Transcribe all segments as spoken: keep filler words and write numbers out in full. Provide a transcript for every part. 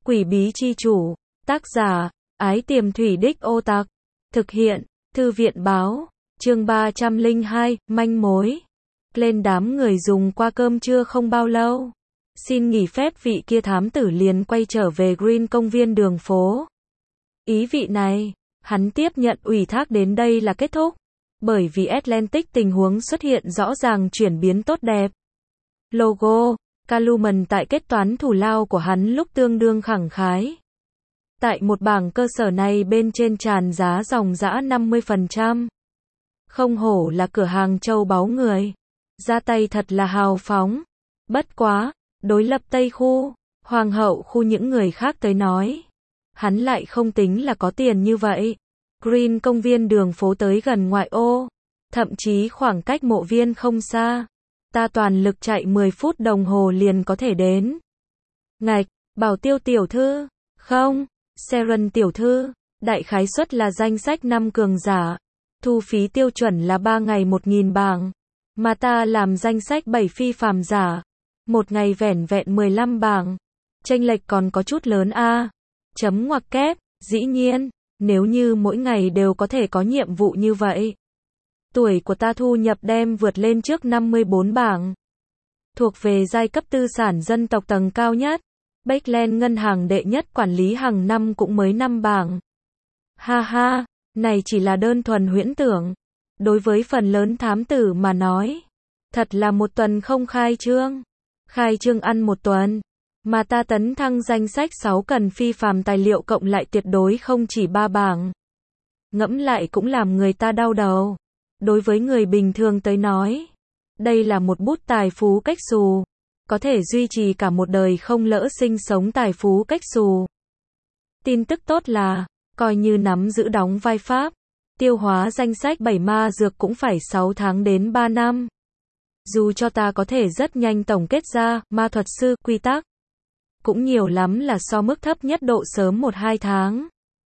Quỷ bí chi chủ, tác giả, Ái Tiềm Thủy Đích Ô Tặc, thực hiện, Thư viện báo, chương ba trăm lẻ hai, manh mối. Lên đám người dùng qua cơm trưa không bao lâu. Xin nghỉ phép vị kia thám tử liền quay trở về Green công viên đường phố. Ý vị này, hắn tiếp nhận ủy thác đến đây là kết thúc. Bởi vì Atlantic tình huống xuất hiện rõ ràng chuyển biến tốt đẹp. Logo, Calumen tại kết toán thù lao của hắn lúc tương đương khẳng khái. Tại một bảng cơ sở này bên trên tràn giá dòng dã năm mươi phần trăm. Không hổ là cửa hàng châu báu người. Ra tay thật là hào phóng. Bất quá, đối lập Tây khu, Hoàng hậu khu những người khác tới nói. Hắn lại không tính là có tiền như vậy. Green công viên đường phố tới gần ngoại ô. Thậm chí khoảng cách mộ viên không xa. Ta toàn lực chạy mười phút đồng hồ liền có thể đến. Ngạch, Bảo Tiêu tiểu thư, không, Seren tiểu thư, đại khái suất là danh sách năm cường giả. Thu phí tiêu chuẩn là ba ngày một nghìn bảng. Mà ta làm danh sách bảy phi phàm giả. Một ngày vẻn vẹn mười lăm bảng. Chênh lệch còn có chút lớn a. Chấm ngoặc kép, dĩ nhiên, nếu như mỗi ngày đều có thể có nhiệm vụ như vậy. Tuổi của ta thu nhập đem vượt lên trước năm mươi bốn bảng. Thuộc về giai cấp tư sản dân tộc tầng cao nhất. Backland ngân hàng đệ nhất quản lý hàng năm cũng mới năm bảng. Ha ha, này chỉ là đơn thuần huyễn tưởng. Đối với phần lớn thám tử mà nói. Thật là một tuần không khai trương. Khai trương ăn một tuần. Mà ta tấn thăng danh sách sáu cần phi phàm tài liệu cộng lại tuyệt đối không chỉ ba bảng. Ngẫm lại cũng làm người ta đau đầu. Đối với người bình thường tới nói, đây là một bút tài phú cách xù, có thể duy trì cả một đời không lỡ sinh sống tài phú cách xù. Tin tức tốt là, coi như nắm giữ đóng vai pháp, tiêu hóa danh sách bảy ma dược cũng phải sáu tháng đến ba năm. Dù cho ta có thể rất nhanh tổng kết ra, ma thuật sư, quy tắc, cũng nhiều lắm là so mức thấp nhất độ sớm một hai tháng.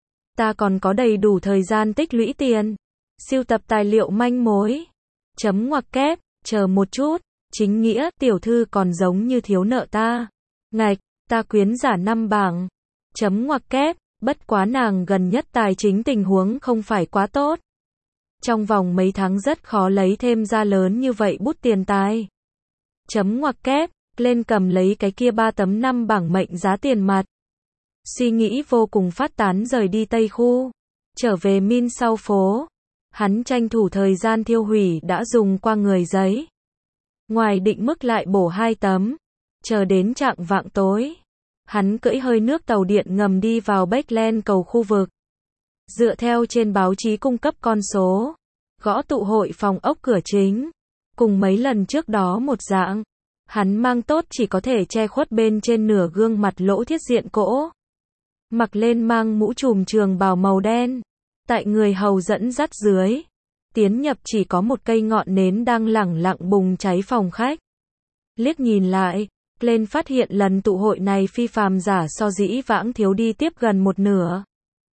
Ta còn có đầy đủ thời gian tích lũy tiền. Siêu tập tài liệu manh mối. Chấm ngoặc kép, chờ một chút, chính nghĩa, tiểu thư còn giống như thiếu nợ ta. Ngạch, ta quyến giả năm bảng. Chấm ngoặc kép, bất quá nàng gần nhất tài chính tình huống không phải quá tốt. Trong vòng mấy tháng rất khó lấy thêm ra lớn như vậy bút tiền tài. Chấm ngoặc kép, lên cầm lấy cái kia ba tấm năm bảng mệnh giá tiền mặt. Suy nghĩ vô cùng phát tán rời đi Tây khu. Trở về Min sau phố. Hắn tranh thủ thời gian thiêu hủy đã dùng qua người giấy. Ngoài định mức lại bổ hai tấm. Chờ đến trạng vạng tối. Hắn cưỡi hơi nước tàu điện ngầm đi vào Backland cầu khu vực. Dựa theo trên báo chí cung cấp con số. Gõ tụ hội phòng ốc cửa chính. Cùng mấy lần trước đó một dạng. Hắn mang tốt chỉ có thể che khuất bên trên nửa gương mặt lỗ thiết diện cỗ. Mặc lên mang mũ trùm trường bào màu đen. Tại người hầu dẫn dắt dưới, tiến nhập chỉ có một cây ngọn nến đang lẳng lặng bùng cháy phòng khách. Liếc nhìn lại, lên phát hiện lần tụ hội này phi phàm giả so dĩ vãng thiếu đi tiếp gần một nửa.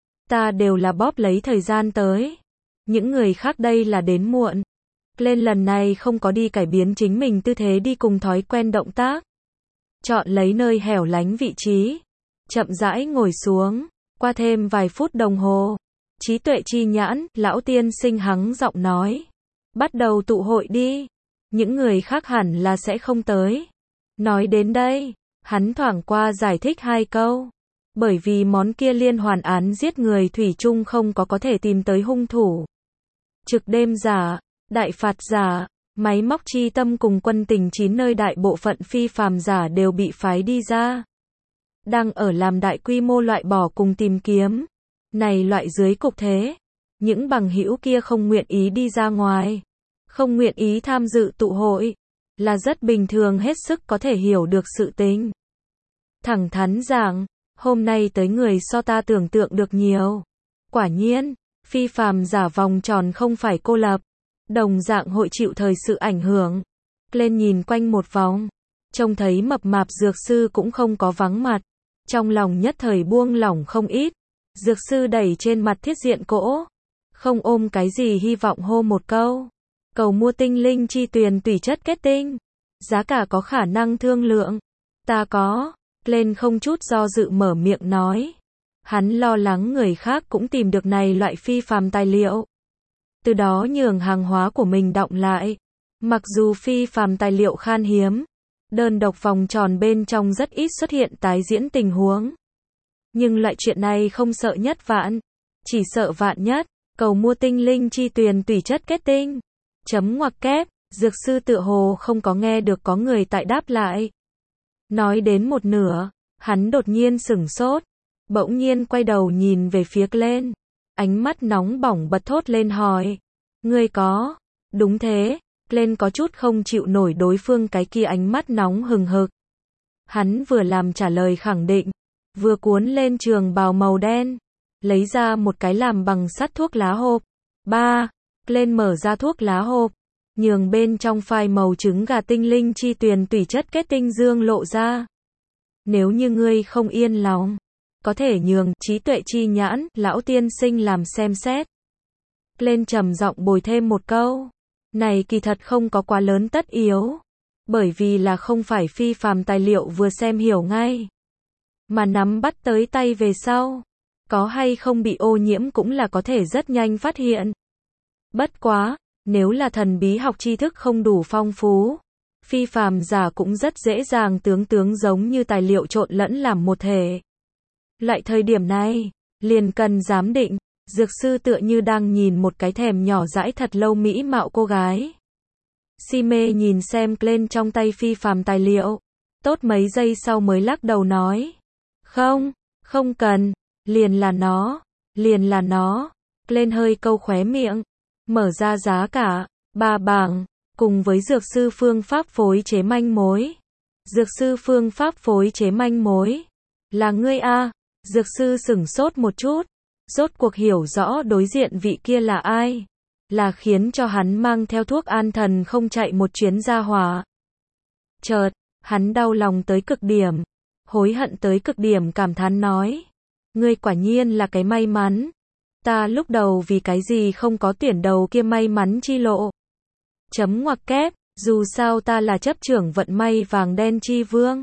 Ta đều là bóp lấy thời gian tới. Những người khác đây là đến muộn. Lên lần này không có đi cải biến chính mình tư thế đi cùng thói quen động tác. Chọn lấy nơi hẻo lánh vị trí. Chậm rãi ngồi xuống, qua thêm vài phút đồng hồ. Trí tuệ chi nhãn, lão tiên sinh hắng giọng nói. Bắt đầu tụ hội đi. Những người khác hẳn là sẽ không tới. Nói đến đây, hắn thoảng qua giải thích hai câu. Bởi vì món kia liên hoàn án giết người thủy chung không có có thể tìm tới hung thủ. Trực đêm giả, đại phạt giả, máy móc chi tâm cùng quân tình chín nơi đại bộ phận phi phàm giả đều bị phái đi ra. Đang ở làm đại quy mô loại bỏ cùng tìm kiếm. Này loại dưới cục thế, những bằng hữu kia không nguyện ý đi ra ngoài, không nguyện ý tham dự tụ hội, là rất bình thường hết sức có thể hiểu được sự tình. Thẳng thắn rằng, hôm nay tới người so ta tưởng tượng được nhiều. Quả nhiên, phi phàm giả vòng tròn không phải cô lập, đồng dạng hội chịu thời sự ảnh hưởng. Lên nhìn quanh một vòng, trông thấy mập mạp dược sư cũng không có vắng mặt, trong lòng nhất thời buông lỏng không ít. Dược sư đẩy trên mặt thiết diện cỗ. Không ôm cái gì hy vọng hô một câu. Cầu mua tinh linh chi tuyền tùy chất kết tinh. Giá cả có khả năng thương lượng. Ta có. Glenn không chút do dự mở miệng nói. Hắn lo lắng người khác cũng tìm được này loại phi phàm tài liệu. Từ đó nhường hàng hóa của mình đọng lại. Mặc dù phi phàm tài liệu khan hiếm, đơn độc vòng tròn bên trong rất ít xuất hiện tái diễn tình huống. Nhưng loại chuyện này không sợ nhất vạn, chỉ sợ vạn nhất. Cầu mua tinh linh chi tuyền tùy chất kết tinh. Chấm ngoặc kép, dược sư tựa hồ không có nghe được có người tại đáp lại. Nói đến một nửa, hắn đột nhiên sửng sốt, bỗng nhiên quay đầu nhìn về phía Glenn, ánh mắt nóng bỏng bật thốt lên hỏi. Ngươi có? Đúng thế, Glenn có chút không chịu nổi đối phương cái kia ánh mắt nóng hừng hực. Hắn vừa làm trả lời khẳng định, vừa cuốn lên trường bào màu đen, lấy ra một cái làm bằng sắt thuốc lá hộp. Ba, Glenn mở ra thuốc lá hộp, nhường bên trong phai màu trứng gà tinh linh chi tuyền tùy chất kết tinh dương lộ ra. Nếu như ngươi không yên lòng, có thể nhường trí tuệ chi nhãn, lão tiên sinh làm xem xét. Glenn trầm giọng bồi thêm một câu. Này kỳ thật không có quá lớn tất yếu. Bởi vì là không phải phi phàm tài liệu vừa xem hiểu ngay. Mà nắm bắt tới tay về sau. Có hay không bị ô nhiễm cũng là có thể rất nhanh phát hiện. Bất quá, nếu là thần bí học tri thức không đủ phong phú, phi phàm giả cũng rất dễ dàng tướng tướng giống như tài liệu trộn lẫn làm một thể. Loại thời điểm này, liền cần giám định, dược sư tựa như đang nhìn một cái thèm nhỏ dãi thật lâu mỹ mạo cô gái. Si mê nhìn xem Glenn trong tay phi phàm tài liệu, tốt mấy giây sau mới lắc đầu nói. Không, không cần, liền là nó, liền là nó. Glenn hơi câu khóe miệng, mở ra giá cả, ba bảng, cùng với dược sư phương pháp phối chế manh mối. Dược sư phương pháp phối chế manh mối. Là ngươi a? Dược sư sửng sốt một chút, rốt cuộc hiểu rõ đối diện vị kia là ai. Là khiến cho hắn mang theo thuốc an thần không chạy một chuyến ra hỏa. Chợt, hắn đau lòng tới cực điểm, hối hận tới cực điểm cảm thán nói. Ngươi quả nhiên là cái may mắn. Ta lúc đầu vì cái gì không có tuyển đầu kia may mắn chi lộ. Chấm ngoặc kép, dù sao ta là chấp trưởng vận may vàng đen chi vương.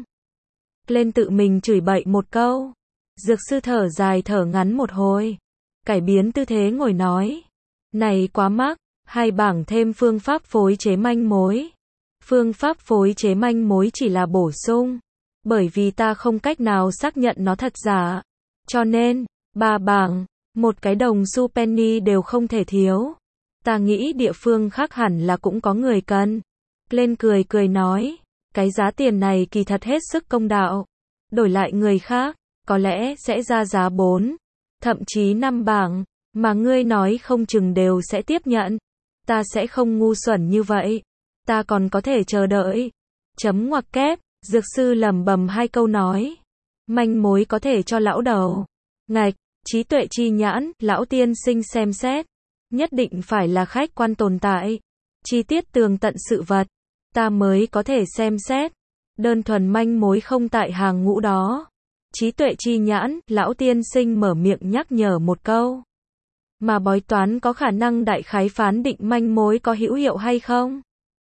Lên tự mình chửi bậy một câu. Dược sư thở dài thở ngắn một hồi. Cải biến tư thế ngồi nói. Này quá mắc, hai bảng thêm phương pháp phối chế manh mối. Phương pháp phối chế manh mối chỉ là bổ sung. Bởi vì ta không cách nào xác nhận nó thật giả. Cho nên, ba bảng, một cái đồng xu penny đều không thể thiếu. Ta nghĩ địa phương khác hẳn là cũng có người cần. Lên cười cười nói, cái giá tiền này kỳ thật hết sức công đạo. Đổi lại người khác, có lẽ sẽ ra giá bốn, thậm chí năm bảng, mà ngươi nói không chừng đều sẽ tiếp nhận. Ta sẽ không ngu xuẩn như vậy. Ta còn có thể chờ đợi. Chấm ngoặc kép, dược sư lẩm bẩm hai câu nói. Manh mối có thể cho lão đầu. Ngạch, trí tuệ chi nhãn, lão tiên sinh xem xét. Nhất định phải là khách quan tồn tại. Chi tiết tường tận sự vật. Ta mới có thể xem xét. Đơn thuần manh mối không tại hàng ngũ đó. Trí tuệ chi nhãn, lão tiên sinh mở miệng nhắc nhở một câu. Mà bói toán có khả năng đại khái phán định manh mối có hữu hiệu hay không?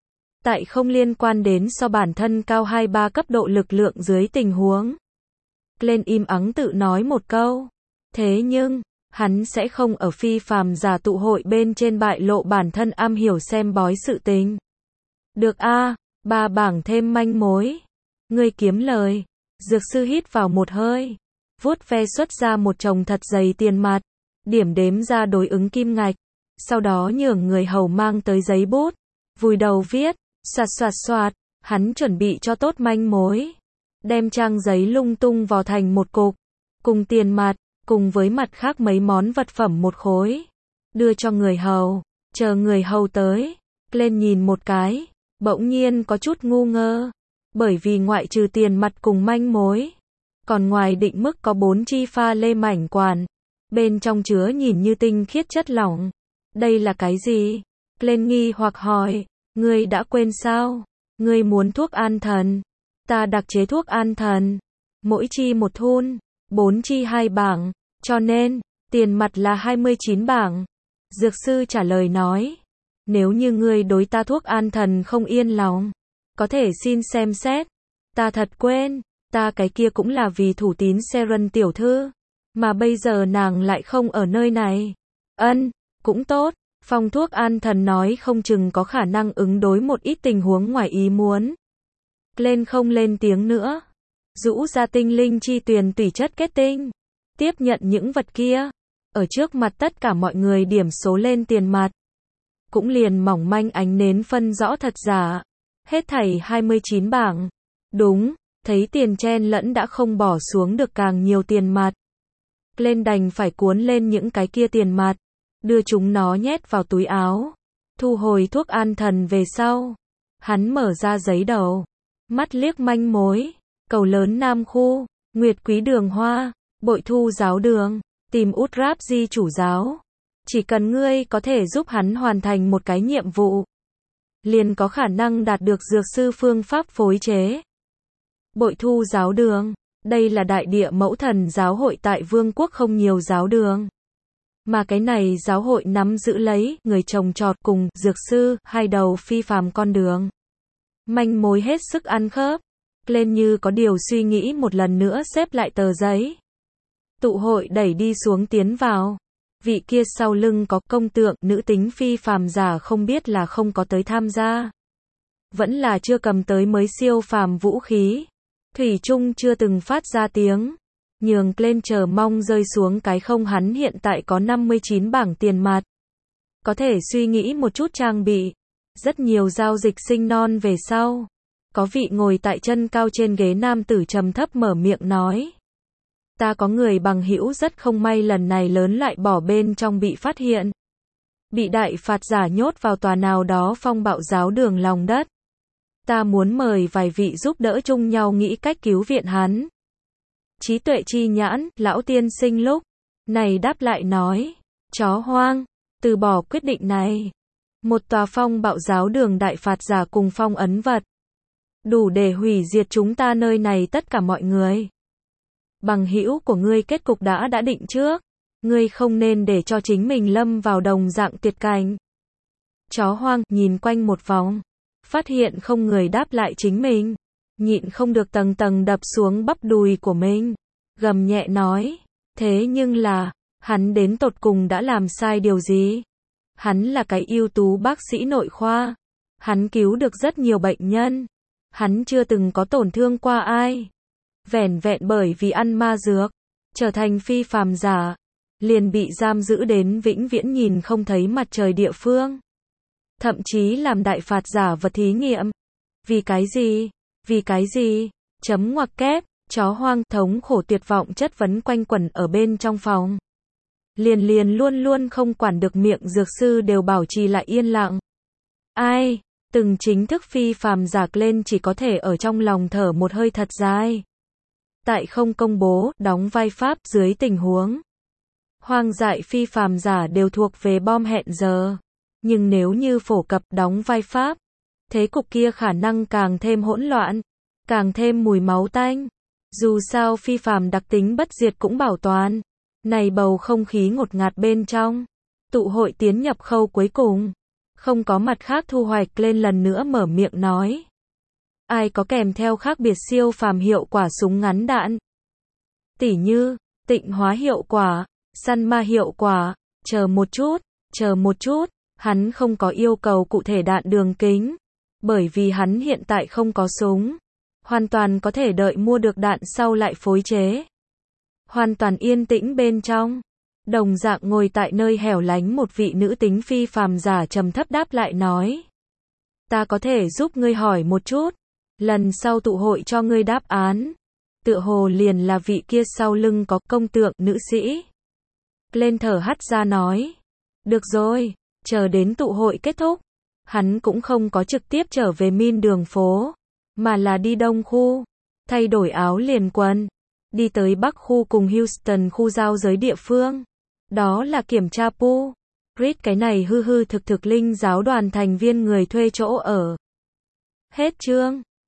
Tại không liên quan đến so bản thân cao hai ba cấp độ lực lượng dưới tình huống. Lên im ắng tự nói một câu. Thế nhưng, hắn sẽ không ở phi phàm giả tụ hội bên trên bại lộ bản thân am hiểu xem bói sự tình. Được a, ba bảng thêm manh mối. Ngươi kiếm lời. Dược sư hít vào một hơi. Vuốt ve xuất ra một chồng thật dày tiền mặt. Điểm đếm ra đối ứng kim ngạch. Sau đó nhường người hầu mang tới giấy bút. Vùi đầu viết. Soạt soạt soạt. Hắn chuẩn bị cho tốt manh mối. Đem trang giấy lung tung vào thành một cục. Cùng tiền mặt. Cùng với mặt khác mấy món vật phẩm một khối. Đưa cho người hầu. Chờ người hầu tới. Lên nhìn một cái. Bỗng nhiên có chút ngu ngơ. Bởi vì ngoại trừ tiền mặt cùng manh mối. Còn ngoài định mức có bốn chi pha lê mảnh quản. Bên trong chứa nhìn như tinh khiết chất lỏng. Đây là cái gì? Lên nghi hoặc hỏi. Ngươi đã quên sao? Ngươi muốn thuốc an thần. Ta đặc chế thuốc an thần. Mỗi chi một thun. Bốn chi hai bảng. Cho nên, tiền mặt là hai mươi chín bảng. Dược sư trả lời nói. Nếu như ngươi đối ta thuốc an thần không yên lòng. Có thể xin xem xét. Ta thật quên. Ta cái kia cũng là vì thủ tín Seren tiểu thư. Mà bây giờ nàng lại không ở nơi này. Ân, cũng tốt. Phong thuốc an thần nói không chừng có khả năng ứng đối một ít tình huống ngoài ý muốn. Lên không lên tiếng nữa. Rũ ra tinh linh chi tuyền tùy chất kết tinh. Tiếp nhận những vật kia. Ở trước mặt tất cả mọi người điểm số lên tiền mặt. Cũng liền mỏng manh ánh nến phân rõ thật giả. Hết thảy hai mươi chín bảng. Đúng, thấy tiền chen lẫn đã không bỏ xuống được càng nhiều tiền mặt. Lên đành phải cuốn lên những cái kia tiền mặt. Đưa chúng nó nhét vào túi áo. Thu hồi thuốc an thần về sau. Hắn mở ra giấy đầu. Mắt liếc manh mối. Cầu lớn Nam Khu. Nguyệt Quý Đường Hoa. Bội Thu giáo đường. Tìm út ráp di chủ giáo. Chỉ cần ngươi có thể giúp hắn hoàn thành một cái nhiệm vụ. Liền có khả năng đạt được dược sư phương pháp phối chế. Bội Thu giáo đường. Đây là đại địa mẫu thần giáo hội tại vương quốc không nhiều giáo đường. Mà cái này giáo hội nắm giữ lấy người trồng trọt cùng dược sư, hai đầu phi phàm con đường. Manh mối hết sức ăn khớp. Lên như có điều suy nghĩ một lần nữa xếp lại tờ giấy. Tụ hội đẩy đi xuống tiến vào. Vị kia sau lưng có công tượng nữ tính phi phàm giả không biết là không có tới tham gia. Vẫn là chưa cầm tới mới siêu phàm vũ khí. Thủy Trung chưa từng phát ra tiếng. Nhường lên chờ mong rơi xuống cái không hắn hiện tại có năm mươi chín bảng tiền mặt. Có thể suy nghĩ một chút trang bị. Rất nhiều giao dịch sinh non về sau. Có vị ngồi tại chân cao trên ghế nam tử trầm thấp mở miệng nói. Ta có người bằng hữu rất không may lần này lớn lại bỏ bên trong bị phát hiện. Bị đại phạt giả nhốt vào tòa nào đó phong bạo giáo đường lòng đất. Ta muốn mời vài vị giúp đỡ chung nhau nghĩ cách cứu viện hắn. Trí tuệ chi nhãn, lão tiên sinh lúc này đáp lại nói. Chó hoang, từ bỏ quyết định này. Một tòa phong bạo giáo đường đại phạt giả cùng phong ấn vật. Đủ để hủy diệt chúng ta nơi này tất cả mọi người. Bằng hữu của ngươi kết cục đã đã định trước. Ngươi không nên để cho chính mình lâm vào đồng dạng tuyệt cảnh. Chó hoang nhìn quanh một vòng. Phát hiện không người đáp lại chính mình. Nhịn không được tầng tầng đập xuống bắp đùi của mình. Gầm nhẹ nói. Thế nhưng là, hắn đến tột cùng đã làm sai điều gì? Hắn là cái ưu tú bác sĩ nội khoa. Hắn cứu được rất nhiều bệnh nhân. Hắn chưa từng có tổn thương qua ai. Vẻn vẹn bởi vì ăn ma dược, trở thành phi phàm giả, liền bị giam giữ đến vĩnh viễn nhìn không thấy mặt trời địa phương. Thậm chí làm đại phạt giả vật thí nghiệm. Vì cái gì? Vì cái gì? Chấm ngoặc kép, chó hoang thống khổ tuyệt vọng chất vấn quanh quẩn ở bên trong phòng. Liền liền luôn luôn không quản được miệng dược sư đều bảo trì lại yên lặng. Ai? Từng chính thức phi phàm giả lên chỉ có thể ở trong lòng thở một hơi thật dài. Tại không công bố, đóng vai pháp dưới tình huống. Hoang dại phi phàm giả đều thuộc về bom hẹn giờ. Nhưng nếu như phổ cập đóng vai pháp, thế cục kia khả năng càng thêm hỗn loạn, càng thêm mùi máu tanh. Dù sao phi phàm đặc tính bất diệt cũng bảo toàn. Này bầu không khí ngột ngạt bên trong. Tụ hội tiến nhập khâu cuối cùng. Không có mặt khác thu hoạch lên lần nữa mở miệng nói. Ai có kèm theo khác biệt siêu phàm hiệu quả súng ngắn đạn? Tỉ như, tịnh hóa hiệu quả, săn ma hiệu quả, chờ một chút, chờ một chút, hắn không có yêu cầu cụ thể đạn đường kính. Bởi vì hắn hiện tại không có súng. Hoàn toàn có thể đợi mua được đạn sau lại phối chế. Hoàn toàn yên tĩnh bên trong. Đồng dạng ngồi tại nơi hẻo lánh một vị nữ tính phi phàm giả trầm thấp đáp lại nói. Ta có thể giúp ngươi hỏi một chút. Lần sau tụ hội cho ngươi đáp án. Tựa hồ liền là vị kia sau lưng có công tượng nữ sĩ. Lên thở hắt ra nói. Được rồi, chờ đến tụ hội kết thúc. Hắn cũng không có trực tiếp trở về min đường phố. Mà là đi đông khu. Thay đổi áo liền quần. Đi tới bắc khu cùng Houston khu giao giới địa phương. Đó là kiểm tra pu. Reed cái này hư hư thực thực linh giáo đoàn thành viên người thuê chỗ ở. Hết chương.